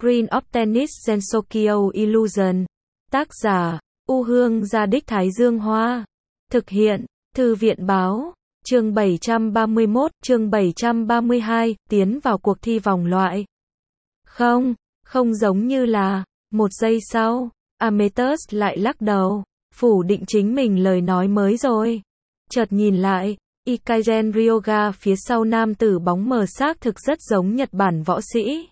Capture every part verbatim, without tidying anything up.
Screen of Tennis Gensokyo Illusion. Tác giả, U Hương Gia Đích Thái Dương Hoa. Thực hiện, Thư viện Báo. Chương bảy trăm ba mươi mốt, chương bảy trăm ba mươi hai, tiến vào cuộc thi vòng loại. Không, không giống như là. Một giây sau, Amethyst lại lắc đầu, phủ định chính mình lời nói mới rồi. Chợt nhìn lại, Ikagen Ryoga phía sau nam tử bóng mờ xác thực rất giống Nhật Bản võ sĩ.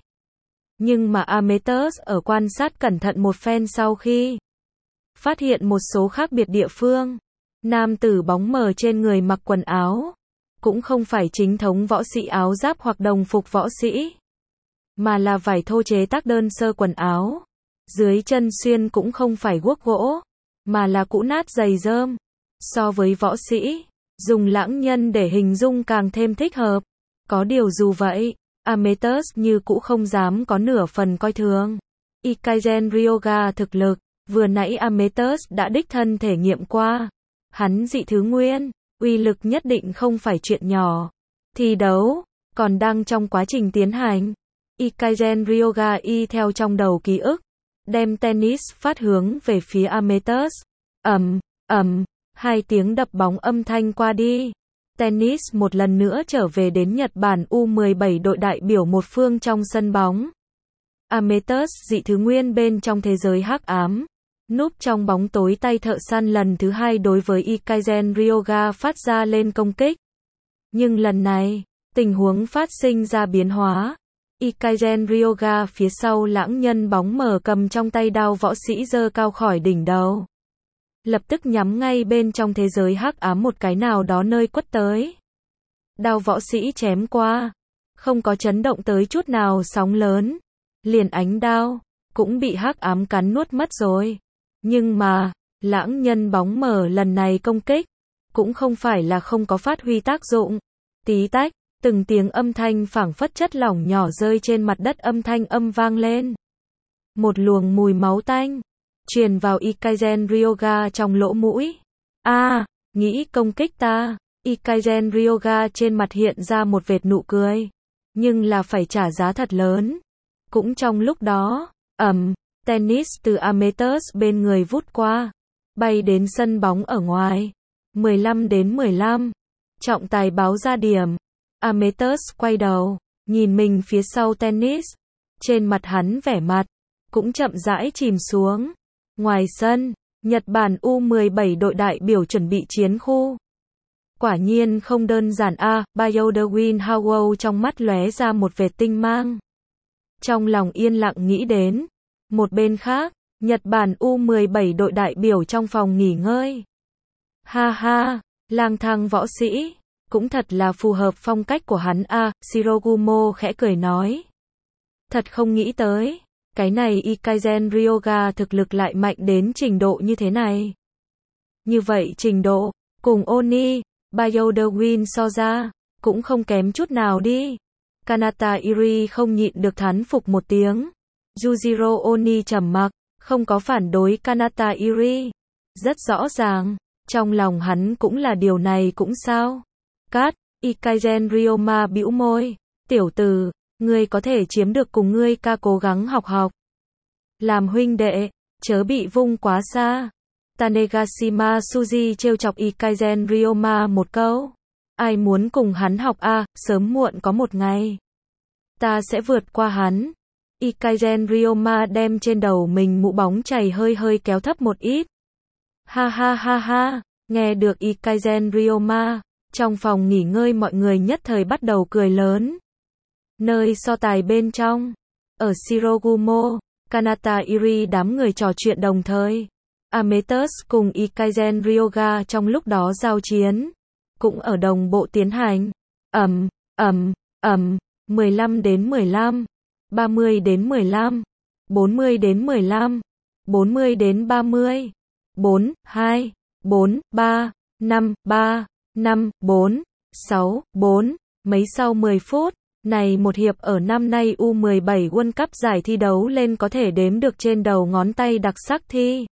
Nhưng mà Amethyst ở quan sát cẩn thận một phen sau khi phát hiện một số khác biệt địa phương. Nam tử bóng mờ trên người mặc quần áo, cũng không phải chính thống võ sĩ áo giáp hoặc đồng phục võ sĩ, mà là vải thô chế tác đơn sơ quần áo. Dưới chân xuyên cũng không phải guốc gỗ, mà là cũ nát giày rơm. So với võ sĩ, dùng lãng nhân để hình dung càng thêm thích hợp. Có điều dù vậy, Amethyst như cũ không dám có nửa phần coi thường Ikagen Ryoga thực lực. Vừa nãy Amethyst đã đích thân thể nghiệm qua. Hắn dị thứ nguyên, uy lực nhất định không phải chuyện nhỏ. Thi đấu còn đang trong quá trình tiến hành. Ikagen Ryoga y theo trong đầu ký ức, đem tennis phát hướng về phía Amethyst. Ầm, ầm, hai tiếng đập bóng âm thanh qua đi. Tennis một lần nữa trở về đến Nhật Bản U mười bảy đội đại biểu một phương trong sân bóng. Amethyst dị thứ nguyên bên trong thế giới hắc ám, núp trong bóng tối tay thợ săn lần thứ hai đối với Ikagen Ryoga phát ra lên công kích. Nhưng lần này, tình huống phát sinh ra biến hóa. Ikagen Ryoga phía sau lãng nhân bóng mờ cầm trong tay đao võ sĩ giơ cao khỏi đỉnh đầu. Lập tức nhắm ngay bên trong thế giới hắc ám một cái nào đó nơi quất tới. Đao võ sĩ chém qua, không có chấn động tới chút nào sóng lớn. Liền ánh đao, cũng bị hắc ám cắn nuốt mất rồi. Nhưng mà, lãng nhân bóng mờ lần này công kích, cũng không phải là không có phát huy tác dụng. Tí tách, từng tiếng âm thanh phảng phất chất lỏng nhỏ rơi trên mặt đất âm thanh âm vang lên. Một luồng mùi máu tanh truyền vào Ikagen Ryoga trong lỗ mũi. A, à, nghĩ công kích ta. Ikagen Ryoga trên mặt hiện ra một vệt nụ cười. Nhưng là phải trả giá thật lớn. Cũng trong lúc đó, ầm, tennis từ Amethyst bên người vút qua, bay đến sân bóng ở ngoài. mười lăm đến mười lăm. Trọng tài báo ra điểm. Amethyst quay đầu, nhìn mình phía sau tennis. Trên mặt hắn vẻ mặt cũng chậm rãi chìm xuống. Ngoài sân, Nhật Bản U mười bảy đội đại biểu chuẩn bị chiến khu. Quả nhiên không đơn giản a, à, Bioderwin Howell trong mắt lóe ra một vệt tinh mang. Trong lòng yên lặng nghĩ đến. Một bên khác, Nhật Bản U mười bảy đội đại biểu trong phòng nghỉ ngơi. Ha ha, lang thang võ sĩ, cũng thật là phù hợp phong cách của hắn a, à, Shirogumo khẽ cười nói. Thật không nghĩ tới, cái này Ikagen Ryoga thực lực lại mạnh đến trình độ như thế này. Như vậy trình độ, cùng Oni, Bioderwin so ra, cũng không kém chút nào đi. Kanata Iri không nhịn được thán phục một tiếng. Yujiro Oni trầm mặc, không có phản đối Kanata Iri. Rất rõ ràng, trong lòng hắn cũng là điều này cũng sao. Cát, Ikagen Ryoma bĩu môi. Tiểu tử, ngươi có thể chiếm được cùng ngươi ca cố gắng học học. Làm huynh đệ, chớ bị vung quá xa. Tanegashima Suji trêu chọc Ikagen Ryoma một câu. Ai muốn cùng hắn học a, à, sớm muộn có một ngày. Ta sẽ vượt qua hắn. Ikagen Ryoma đem trên đầu mình mũ bóng chày hơi hơi kéo thấp một ít. Ha ha ha ha, nghe được Ikagen Ryoma, trong phòng nghỉ ngơi mọi người nhất thời bắt đầu cười lớn. Nơi so tài bên trong, ở Shirogumo, Kanata Iri đám người trò chuyện đồng thời. Amethyst cùng Ikagen Ryoga trong lúc đó giao chiến, cũng ở đồng bộ tiến hành. Ầm, ầm, ầm, mười lăm đến mười lăm, ba mươi đến mười lăm, bốn mươi đến mười lăm, bốn mươi đến ba mươi, bốn, hai, bốn, ba, năm, ba, năm, bốn, sáu, bốn. Mấy sau mười phút, này một hiệp ở năm nay U mười bảy World Cup giải thi đấu lên có thể đếm được trên đầu ngón tay đặc sắc thi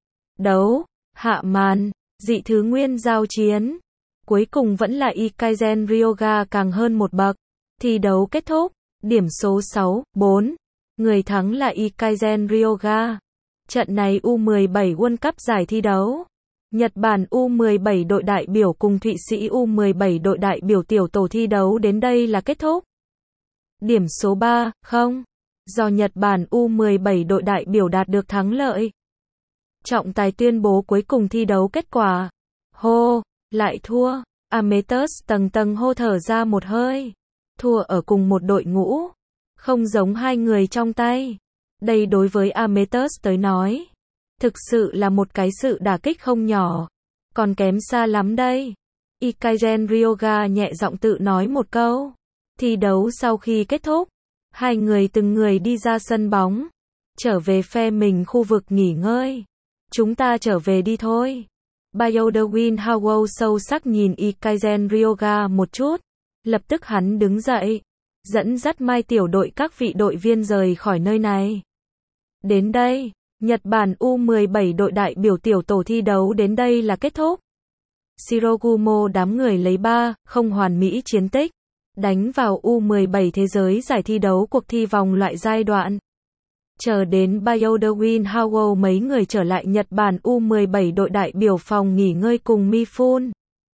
đấu. Hạ màn, dị thứ nguyên giao chiến. Cuối cùng vẫn là Ikagen Ryoga càng hơn một bậc. Thi đấu kết thúc, điểm số sáu, bốn. Người thắng là Ikaisen Ryoga. Trận này U mười bảy World Cup giải thi đấu. Nhật Bản U mười bảy đội đại biểu cùng Thụy Sĩ U mười bảy đội đại biểu tiểu tổ thi đấu đến đây là kết thúc. Điểm số ba không. Do Nhật Bản U mười bảy đội đại biểu đạt được thắng lợi. Trọng tài tuyên bố cuối cùng thi đấu kết quả. Hô, lại thua. Amethyst tầng tầng hô thở ra một hơi. Thua ở cùng một đội ngũ. Không giống hai người trong tay. Đây đối với Amethyst tới nói. Thực sự là một cái sự đả kích không nhỏ. Còn kém xa lắm đây. Ikaisen Ryoga nhẹ giọng tự nói một câu. Thi đấu sau khi kết thúc. Hai người từng người đi ra sân bóng. Trở về phe mình khu vực nghỉ ngơi. Chúng ta trở về đi thôi. Bayodawin Howell sâu sắc nhìn Ikaisen Ryoga một chút. Lập tức hắn đứng dậy. Dẫn dắt mai tiểu đội các vị đội viên rời khỏi nơi này. Đến đây, Nhật Bản U mười bảy đội đại biểu tiểu tổ thi đấu đến đây là kết thúc. Shirogumo đám người lấy ba không hoàn mỹ chiến tích. Đánh vào U mười bảy thế giới giải thi đấu cuộc thi vòng loại giai đoạn. Chờ đến Bayodawin Howell mấy người trở lại Nhật Bản U mười bảy đội đại biểu phòng nghỉ ngơi cùng Mifune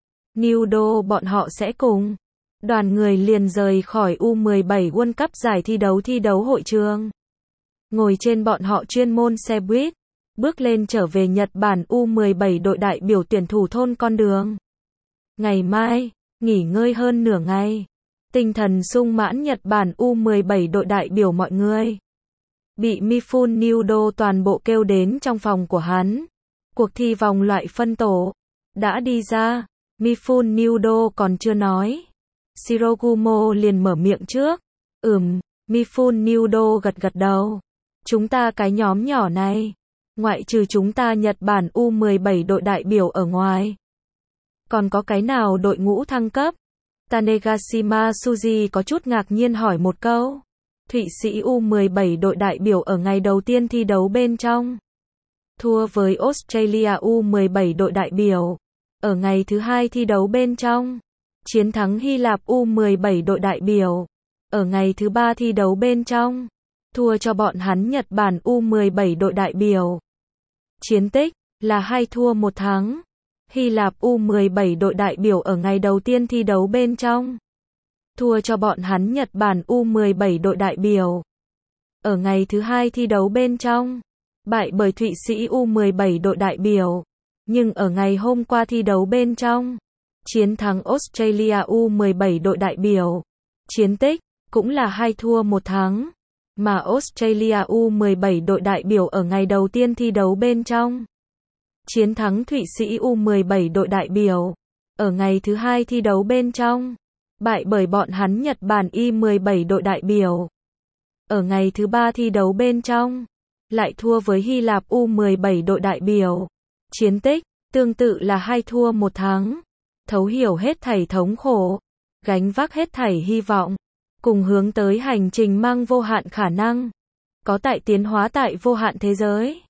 Nudo bọn họ sẽ cùng. Đoàn người liền rời khỏi U mười bảy World Cup giải thi đấu thi đấu hội trường. Ngồi trên bọn họ chuyên môn xe buýt. Bước lên trở về Nhật Bản U mười bảy đội đại biểu tuyển thủ thôn con đường. Ngày mai, nghỉ ngơi hơn nửa ngày. Tinh thần sung mãn Nhật Bản U mười bảy đội đại biểu mọi người. Bị Mifune Nudo toàn bộ kêu đến trong phòng của hắn. Cuộc thi vòng loại phân tổ. Đã đi ra. Mifune Nudo còn chưa nói. Shirogumo liền mở miệng trước. Ừm, Mifune Nudo gật gật đầu. Chúng ta cái nhóm nhỏ này. Ngoại trừ chúng ta Nhật Bản U mười bảy đội đại biểu ở ngoài. Còn có cái nào đội ngũ thăng cấp? Tanegashima Suji có chút ngạc nhiên hỏi một câu. Thụy Sĩ U mười bảy đội đại biểu ở ngày đầu tiên thi đấu bên trong. Thua với Australia U mười bảy đội đại biểu. Ở ngày thứ hai thi đấu bên trong. Chiến thắng Hy Lạp U mười bảy đội đại biểu. Ở ngày thứ ba thi đấu bên trong. Thua cho bọn hắn Nhật Bản U mười bảy đội đại biểu. Chiến tích là hai thua một thắng. Hy Lạp U mười bảy đội đại biểu ở ngày đầu tiên thi đấu bên trong. Thua cho bọn hắn Nhật Bản U mười bảy đội đại biểu. Ở ngày thứ hai thi đấu bên trong. Bại bởi Thụy Sĩ U mười bảy đội đại biểu. Nhưng ở ngày hôm qua thi đấu bên trong. Chiến thắng Australia U mười bảy đội đại biểu. Chiến tích cũng là hai thua một thắng. Mà Australia U mười bảy đội đại biểu ở ngày đầu tiên thi đấu bên trong. Chiến thắng Thụy Sĩ U mười bảy đội đại biểu. Ở ngày thứ hai thi đấu bên trong. Bại bởi bọn hắn Nhật Bản I mười bảy đội đại biểu. Ở ngày thứ ba thi đấu bên trong. Lại thua với Hy Lạp U mười bảy đội đại biểu. Chiến tích tương tự là hai thua một thắng. Thấu hiểu hết thảy thống khổ. Gánh vác hết thảy hy vọng. Cùng hướng tới hành trình mang vô hạn khả năng. Có tại tiến hóa tại vô hạn thế giới.